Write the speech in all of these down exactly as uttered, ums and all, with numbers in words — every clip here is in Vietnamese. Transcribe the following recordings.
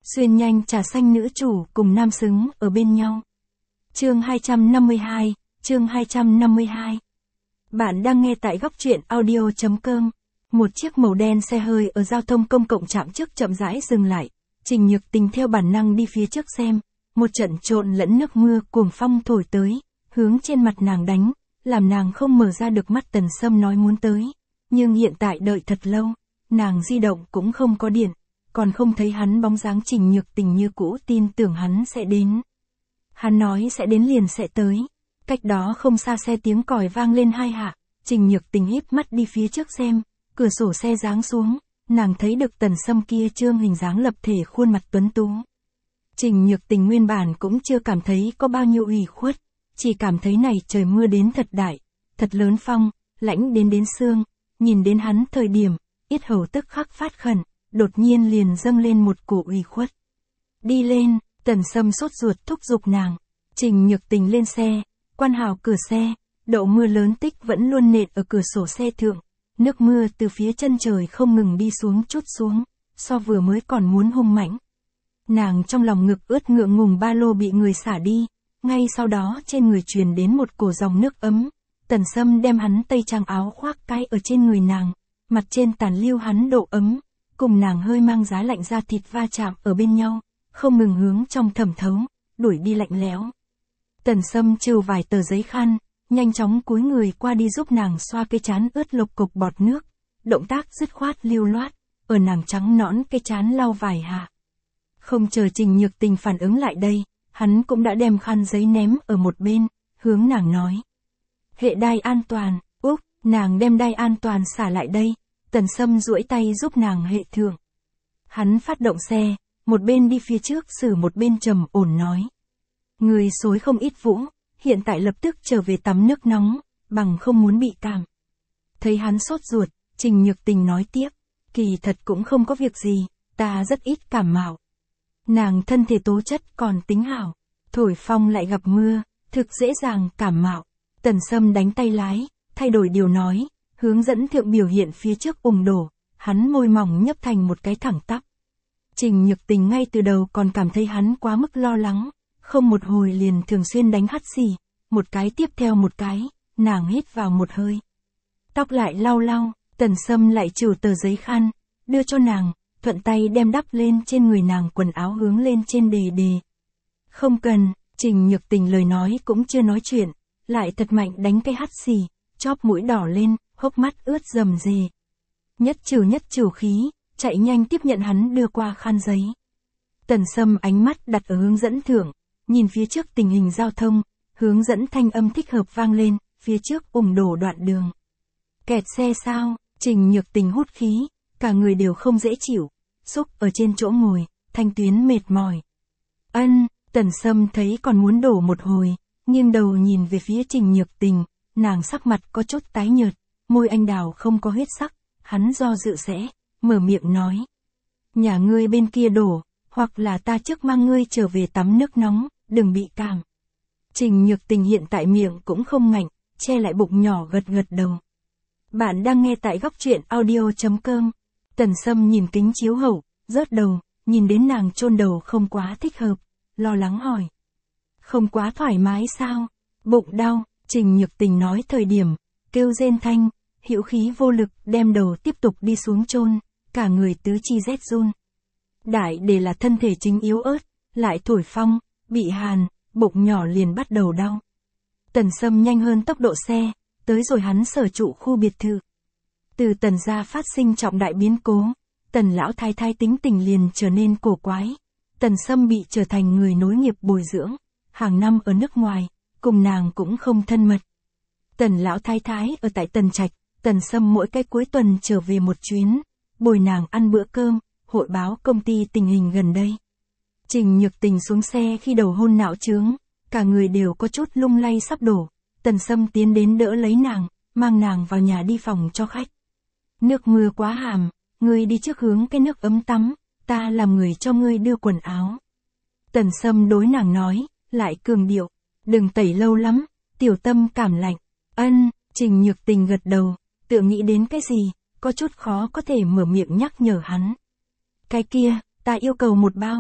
Xuyên nhanh trà xanh nữ chủ cùng nam xứng ở bên nhau. Chương hai trăm năm mươi hai, chương hai trăm năm mươi hai. Bạn đang nghe tại góc truyện audio.com. Một chiếc màu đen xe hơi ở giao thông công cộng chạm trước chậm rãi dừng lại. Trình Nhược Tình theo bản năng đi phía trước xem. Một trận trộn lẫn nước mưa cuồng phong thổi tới, hướng trên mặt nàng đánh, làm nàng không mở ra được mắt. Tần Sâm nói muốn tới, nhưng hiện tại đợi thật lâu, nàng di động cũng không có điện, còn không thấy hắn bóng dáng. Trình Nhược Tình như cũ tin tưởng hắn sẽ đến. Hắn nói sẽ đến liền sẽ tới. Cách đó không xa xe tiếng còi vang lên hai hạ, Trình Nhược Tình híp mắt đi phía trước xem, cửa sổ xe giáng xuống, nàng thấy được Tần Sâm kia trương hình dáng lập thể khuôn mặt tuấn tú. Trình Nhược Tình nguyên bản cũng chưa cảm thấy có bao nhiêu ủy khuất, chỉ cảm thấy này trời mưa đến thật đại, thật lớn phong, lãnh đến đến xương, nhìn đến hắn thời điểm, yết hầu tức khắc phát khẩn, đột nhiên liền dâng lên một cổ ủy khuất. Đi lên, Tần Sâm sốt ruột thúc giục nàng. Trình Nhược Tình lên xe, quan hảo cửa xe, đậu mưa lớn tích vẫn luôn nện ở cửa sổ xe thượng, nước mưa từ phía chân trời không ngừng đi xuống chút xuống, so vừa mới còn muốn hung mãnh. Nàng trong lòng ngực ướt ngượng ngùng, ba lô bị người xả đi, ngay sau đó trên người truyền đến một cổ dòng nước ấm. Tần Sâm đem hắn tây trang áo khoác cái ở trên người nàng, mặt trên tàn lưu hắn độ ấm, cùng nàng hơi mang giá lạnh da thịt va chạm ở bên nhau, không ngừng hướng trong thẩm thấu, đuổi đi lạnh lẽo. Tần Sâm trừ vài tờ giấy khăn, nhanh chóng cúi người qua đi giúp nàng xoa cái trán ướt lộc cục bọt nước, động tác dứt khoát lưu loát, ở nàng trắng nõn cái trán lau vài hạ. Không chờ Trình Nhược Tình phản ứng lại đây, hắn cũng đã đem khăn giấy ném ở một bên, hướng nàng nói. Hệ đai an toàn. Úp, nàng đem đai an toàn xả lại đây, Tần Sâm duỗi tay giúp nàng hệ thượng. Hắn phát động xe, một bên đi phía trước xử một bên trầm ổn nói. Người xối không ít vũ, hiện tại lập tức trở về tắm nước nóng, bằng không muốn bị cảm. Thấy hắn sốt ruột, Trình Nhược Tình nói tiếp, kỳ thật cũng không có việc gì, ta rất ít cảm mạo. Nàng thân thể tố chất còn tính hảo, thổi phong lại gặp mưa, thực dễ dàng cảm mạo. Tần Sâm đánh tay lái, thay đổi điều nói, hướng dẫn thượng biểu hiện phía trước ủng đổ, hắn môi mỏng nhấp thành một cái thẳng tắp. Trình Nhược Tình ngay từ đầu còn cảm thấy hắn quá mức lo lắng, không một hồi liền thường xuyên đánh hắt xì, một cái tiếp theo một cái, nàng hít vào một hơi. Tóc lại lau lau, Tần Sâm lại trừ tờ giấy khăn, đưa cho nàng, thuận tay đem đắp lên trên người nàng quần áo hướng lên trên đề đề. Không cần, Trình Nhược Tình lời nói cũng chưa nói chuyện, lại thật mạnh đánh cái hắt xì, chóp mũi đỏ lên, hốc mắt ướt rầm rề. Nhất trừ nhất trừ khí, chạy nhanh tiếp nhận hắn đưa qua khăn giấy. Tần Sâm ánh mắt đặt ở hướng dẫn thượng, nhìn phía trước tình hình giao thông, hướng dẫn thanh âm thích hợp vang lên, phía trước ủng đổ đoạn đường. Kẹt xe sao? Trình Nhược Tình hút khí, cả người đều không dễ chịu, xúc ở trên chỗ ngồi, thanh tuyến mệt mỏi. Ân, Tần Sâm thấy còn muốn đổ một hồi, nghiêng đầu nhìn về phía Trình Nhược Tình, nàng sắc mặt có chút tái nhợt, môi anh đào không có huyết sắc, hắn do dự sẽ, mở miệng nói. Nhà ngươi bên kia đổ, hoặc là ta trước mang ngươi trở về tắm nước nóng, đừng bị cảm. Trình Nhược Tình hiện tại miệng cũng không ngạnh, che lại bụng nhỏ gật gật đầu. Bạn đang nghe tại góc truyện audio.com. Tần Sâm nhìn kính chiếu hậu, rớt đầu, nhìn đến nàng chôn đầu không quá thích hợp, lo lắng hỏi. Không quá thoải mái sao? Bụng đau, Trình Nhược Tình nói thời điểm, kêu rên thanh, hữu khí vô lực đem đầu tiếp tục đi xuống chôn, cả người tứ chi rét run. Đại để là thân thể chính yếu ớt, lại thổi phong, bị hàn, bụng nhỏ liền bắt đầu đau. Tần Sâm nhanh hơn tốc độ xe, tới rồi hắn sở trụ khu biệt thự. Từ Tần gia phát sinh trọng đại biến cố, Tần lão thái thái tính tình liền trở nên cổ quái. Tần Sâm bị trở thành người nối nghiệp bồi dưỡng, hàng năm ở nước ngoài, cùng nàng cũng không thân mật. Tần lão thái thái ở tại Tần Trạch, Tần Sâm mỗi cái cuối tuần trở về một chuyến, bồi nàng ăn bữa cơm, hội báo công ty tình hình gần đây. Trình Nhược Tình xuống xe khi đầu hôn não chướng, cả người đều có chút lung lay sắp đổ. Tần Sâm tiến đến đỡ lấy nàng, mang nàng vào nhà đi phòng cho khách. Nước mưa quá hàm, ngươi đi trước hướng cái nước ấm tắm, ta làm người cho ngươi đưa quần áo. Tần Sâm đối nàng nói, lại cường điệu, đừng tẩy lâu lắm, tiểu tâm cảm lạnh. Ân, Trình Nhược Tình gật đầu, tựa nghĩ đến cái gì, có chút khó có thể mở miệng nhắc nhở hắn. Cái kia, ta yêu cầu một bao,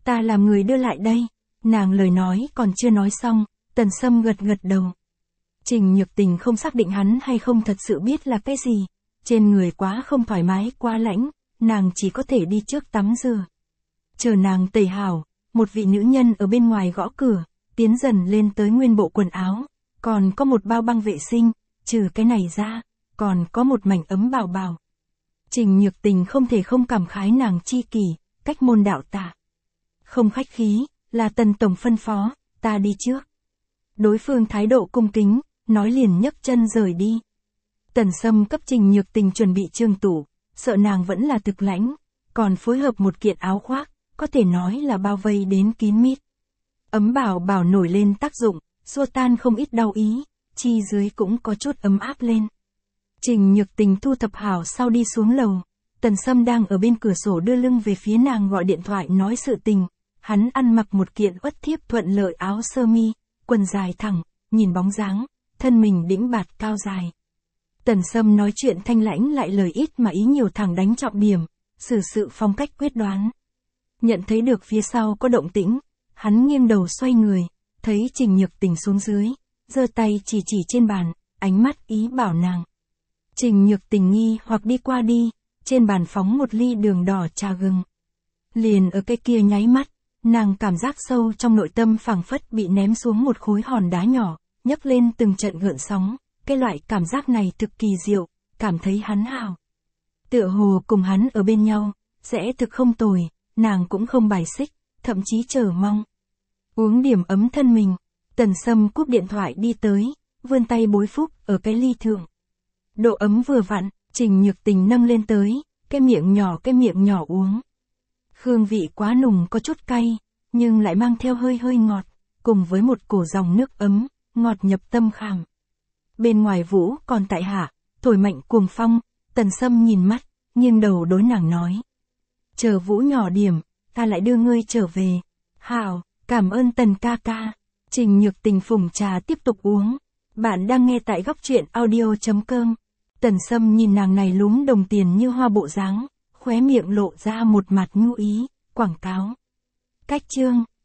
Ta làm người đưa lại đây. Nàng lời nói còn chưa nói xong, Tần Sâm gật gật đầu. Trình Nhược Tình không xác định hắn hay không thật sự biết là cái gì. Trên người quá không thoải mái, quá lạnh, nàng chỉ có thể đi trước tắm rửa. Chờ nàng tẩy hảo, một vị nữ nhân ở bên ngoài gõ cửa, tiến dần lên tới nguyên bộ quần áo, còn có một bao băng vệ sinh, trừ cái này ra, còn có một mảnh ấm bào bào. Trình Nhược Tình không thể không cảm khái nàng chi kỷ, cách môn đạo tả. Không khách khí, là Tần tổng phân phó, ta đi trước. Đối phương thái độ cung kính, nói liền nhấc chân rời đi. Tần Sâm cấp Trình Nhược Tình chuẩn bị trương tủ, sợ nàng vẫn là thực lãnh, còn phối hợp một kiện áo khoác, có thể nói là bao vây đến kín mít. Ấm bảo bảo nổi lên tác dụng, xua tan không ít đau ý, chi dưới cũng có chút ấm áp lên. Trình Nhược Tình thu thập hảo sau đi xuống lầu, Tần Sâm đang ở bên cửa sổ đưa lưng về phía nàng gọi điện thoại nói sự tình. Hắn ăn mặc một kiện uất thiếp thuận lợi áo sơ mi, quần dài thẳng, nhìn bóng dáng, thân mình đĩnh bạt cao dài. Tần Sâm nói chuyện thanh lãnh lại lời ít mà ý nhiều, thẳng đánh trọng điểm, xử sự phong cách quyết đoán. Nhận thấy được phía sau có động tĩnh, hắn nghiêng đầu xoay người, thấy Trình Nhược Tình xuống dưới, giơ tay chỉ chỉ trên bàn, ánh mắt ý bảo nàng. Trình Nhược Tình nghi hoặc đi qua đi, trên bàn phóng một ly đường đỏ trà gừng. Liền ở cái kia nháy mắt, nàng cảm giác sâu trong nội tâm phảng phất bị ném xuống một khối hòn đá nhỏ, nhấc lên từng trận gợn sóng, cái loại cảm giác này thực kỳ diệu, cảm thấy hắn hào. Tựa hồ cùng hắn ở bên nhau, sẽ thực không tồi, nàng cũng không bài xích, thậm chí chờ mong. Uống điểm ấm thân mình, Tần Sâm cúp điện thoại đi tới, vươn tay bối phúc ở cái ly thượng. Độ ấm vừa vặn, Trình Nhược Tình nâng lên tới, cái miệng nhỏ cái miệng nhỏ uống. Hương vị quá nùng có chút cay, nhưng lại mang theo hơi hơi ngọt, cùng với một cổ dòng nước ấm, ngọt nhập tâm khảm. Bên ngoài vũ còn tại hạ, thổi mạnh cuồng phong, Tần Sâm nhìn mắt, nghiêng đầu đối nàng nói. Chờ vũ nhỏ điểm, ta lại đưa ngươi trở về. Hảo, cảm ơn Tần ca ca. Trình Nhược Tình phùng trà tiếp tục uống. Bạn đang nghe tại góc truyện audio chấm com. Tần Sâm nhìn nàng này lúm đồng tiền như hoa bộ dáng, khóe miệng lộ ra một mặt nhu ý, quảng cáo. Cách chương